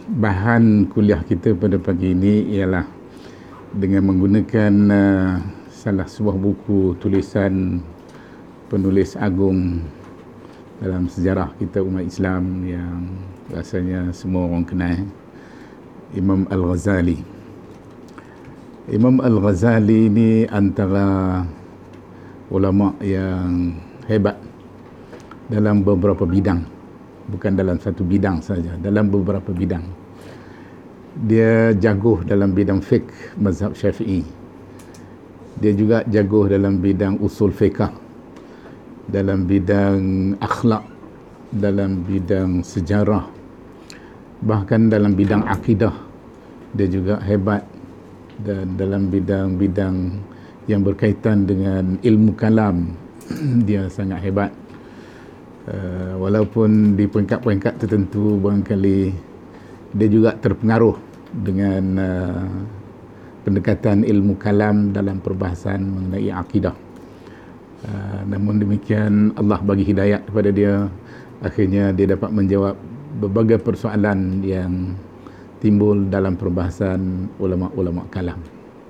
bahan kuliah kita pada pagi ini ialah dengan menggunakan salah sebuah buku tulisan penulis agung dalam sejarah kita umat Islam yang rasanya semua orang kenal, Imam Al-Ghazali. Imam Al-Ghazali ini antara ulama yang hebat dalam beberapa bidang, bukan dalam satu bidang saja, dalam beberapa bidang. Dia jago dalam bidang fiqh mazhab Syafi'i. Dia juga jago dalam bidang usul fiqh, dalam bidang akhlak, dalam bidang sejarah, bahkan dalam bidang akidah dia juga hebat, dan dalam bidang-bidang yang berkaitan dengan ilmu kalam dia sangat hebat. Walaupun di peringkat-peringkat tertentu barangkali dia juga terpengaruh dengan pendekatan ilmu kalam dalam perbahasan mengenai akidah. Namun demikian Allah bagi hidayat kepada dia, akhirnya dia dapat menjawab berbagai persoalan yang timbul dalam perbahasan ulama-ulama kalam.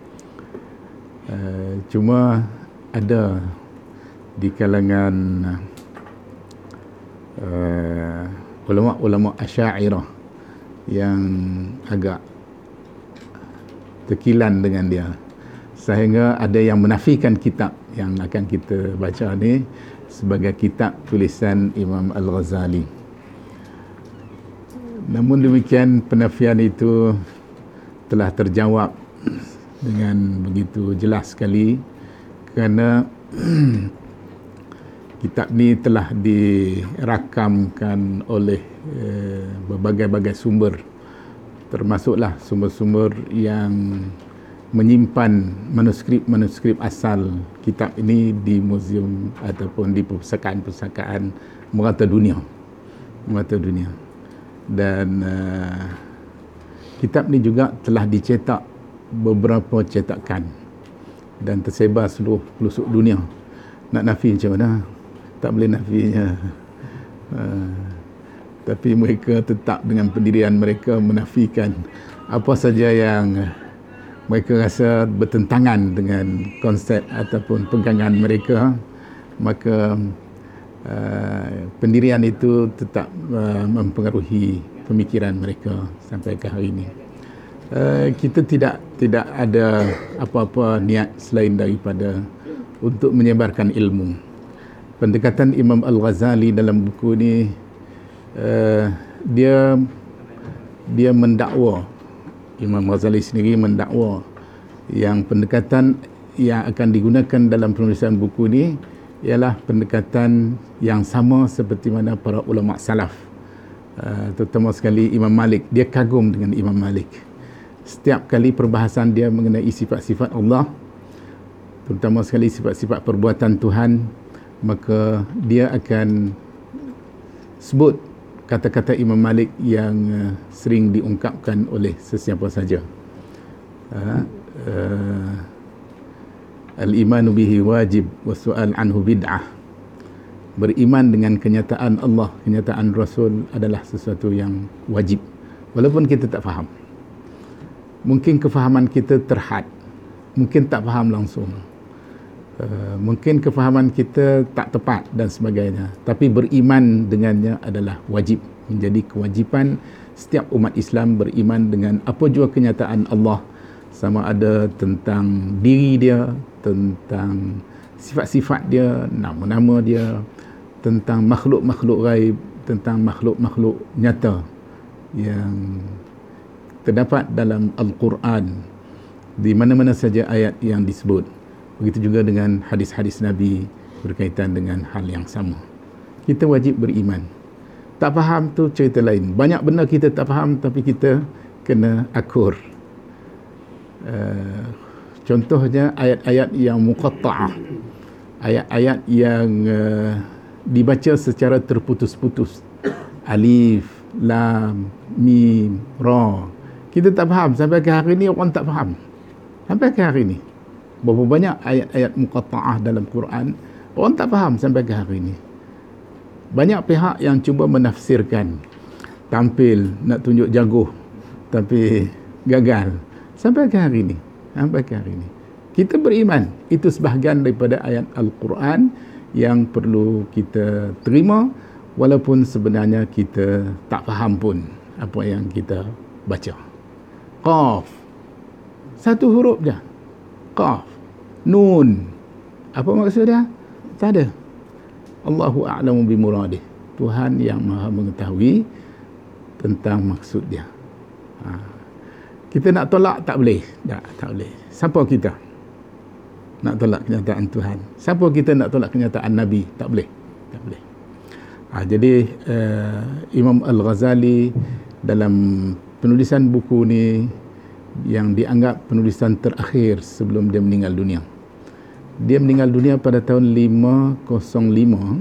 Cuma ada di kalangan ulama-ulama Asy'ariyah yang agak terkilan dengan dia, sehingga ada yang menafikan kitab yang akan kita baca ni sebagai kitab tulisan Imam Al-Ghazali. Namun demikian penafian itu telah terjawab dengan begitu jelas sekali, kerana kitab ni telah dirakamkan oleh berbagai-bagai sumber, termasuklah sumber-sumber yang menyimpan manuskrip-manuskrip asal kitab ini di muzium ataupun di perpustakaan-perpustakaan merata dunia. Dan kitab ni juga telah dicetak beberapa cetakan dan tersebar seluruh pelosok dunia. Nak nafi macam mana? Tak boleh nafinya. Tapi mereka tetap dengan pendirian mereka menafikan apa saja yang mereka rasa bertentangan dengan konsep ataupun pegangan mereka, maka pendirian itu tetap mempengaruhi pemikiran mereka sampai ke hari ini. Kita tidak ada apa-apa niat selain daripada untuk menyebarkan ilmu. Pendekatan Imam Al-Ghazali dalam buku ini, dia mendakwa, Imam Ghazali sendiri mendakwa yang pendekatan yang akan digunakan dalam penulisan buku ini ialah pendekatan yang sama seperti mana para ulama salaf, terutama sekali Imam Malik. Dia kagum dengan Imam Malik. Setiap kali perbahasan dia mengenai sifat-sifat Allah, terutama sekali sifat-sifat perbuatan Tuhan, maka dia akan sebut kata-kata Imam Malik yang sering diungkapkan oleh sesiapa saja. Al-imanu bihi wajib wa su'al anhu bid'ah. Beriman dengan kenyataan Allah, kenyataan Rasul adalah sesuatu yang wajib, walaupun kita tak faham. Mungkin kefahaman kita terhad, mungkin tak faham langsung, mungkin kefahaman kita tak tepat dan sebagainya, tapi beriman dengannya adalah wajib. Menjadi kewajipan setiap umat Islam beriman dengan apa jua kenyataan Allah, sama ada tentang diri dia, tentang sifat-sifat dia, nama-nama dia, tentang makhluk-makhluk gaib, tentang makhluk-makhluk nyata yang terdapat dalam Al-Quran, di mana-mana saja ayat yang disebut. Begitu juga dengan hadis-hadis Nabi berkaitan dengan hal yang sama. Kita wajib beriman. Tak faham tu cerita lain. Banyak benda kita tak faham, tapi kita kena akur. Contohnya ayat-ayat yang muqatta'ah, ayat-ayat yang dibaca secara terputus-putus. Alif, Lam, Mim, Ra. Kita tak faham. Sampai ke hari ini orang tak faham. Sampai ke hari ini. Berapa banyak ayat-ayat muqatta'ah dalam Quran, orang tak faham sampai ke hari ini. Banyak pihak yang cuba menafsirkan, tampil nak tunjuk jago tapi gagal sampai ke hari ini. Kita beriman itu sebahagian daripada ayat Al-Quran yang perlu kita terima, walaupun sebenarnya kita tak faham pun apa yang kita baca. Qaf, satu huruf je. Qaf, nun, apa maksud dia? Tak ada. Allahu a'lamu bimuradih. Tuhan yang maha mengetahui tentang maksud dia. Kita nak tolak tak boleh. Tak boleh. Siapa kita nak tolak kenyataan Tuhan? Siapa kita nak tolak kenyataan Nabi? Tak boleh. Jadi Imam Al-Ghazali dalam penulisan buku ni, yang dianggap penulisan terakhir sebelum dia meninggal dunia. Dia meninggal dunia pada tahun 505,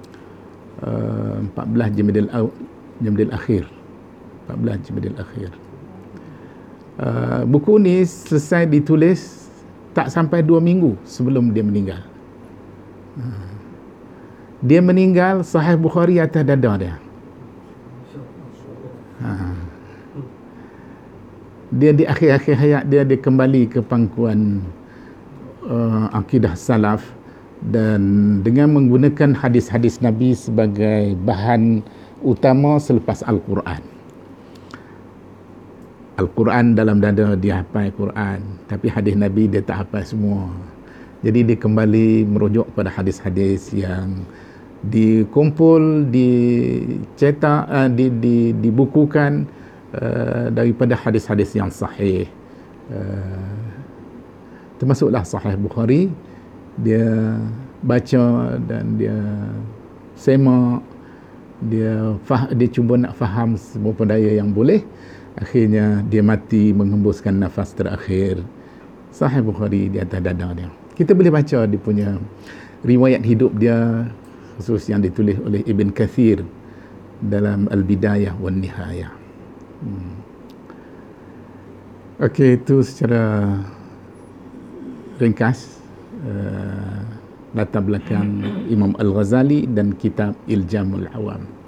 14 Jamadil Akhir. Buku ni selesai ditulis tak sampai 2 minggu sebelum dia meninggal. Dia meninggal Sahih Bukhari atas dada dia. Dia di akhir-akhir hayat dia kembali ke pangkuan akidah salaf, dan dengan menggunakan hadis-hadis Nabi sebagai bahan utama selepas Al-Quran. Al-Quran dalam dada dia hafal Quran, tapi hadis Nabi dia tak hafal semua. Jadi dia kembali merujuk pada hadis-hadis yang dikumpul, dicetak, dibukukan daripada hadis-hadis yang sahih. Termasuklah Sahih Bukhari. Dia baca dan dia semak, dia cuba nak faham semua daya yang boleh. Akhirnya dia mati menghembuskan nafas terakhir. Sahih Bukhari di atas dada dia. Kita boleh baca dia punya riwayat hidup dia, khusus yang ditulis oleh Ibn Kathir dalam Al-Bidayah wan Nihayah. Okey, itu secara ringkas latar belakang Imam Al-Ghazali dan kitab Iljamul Awam.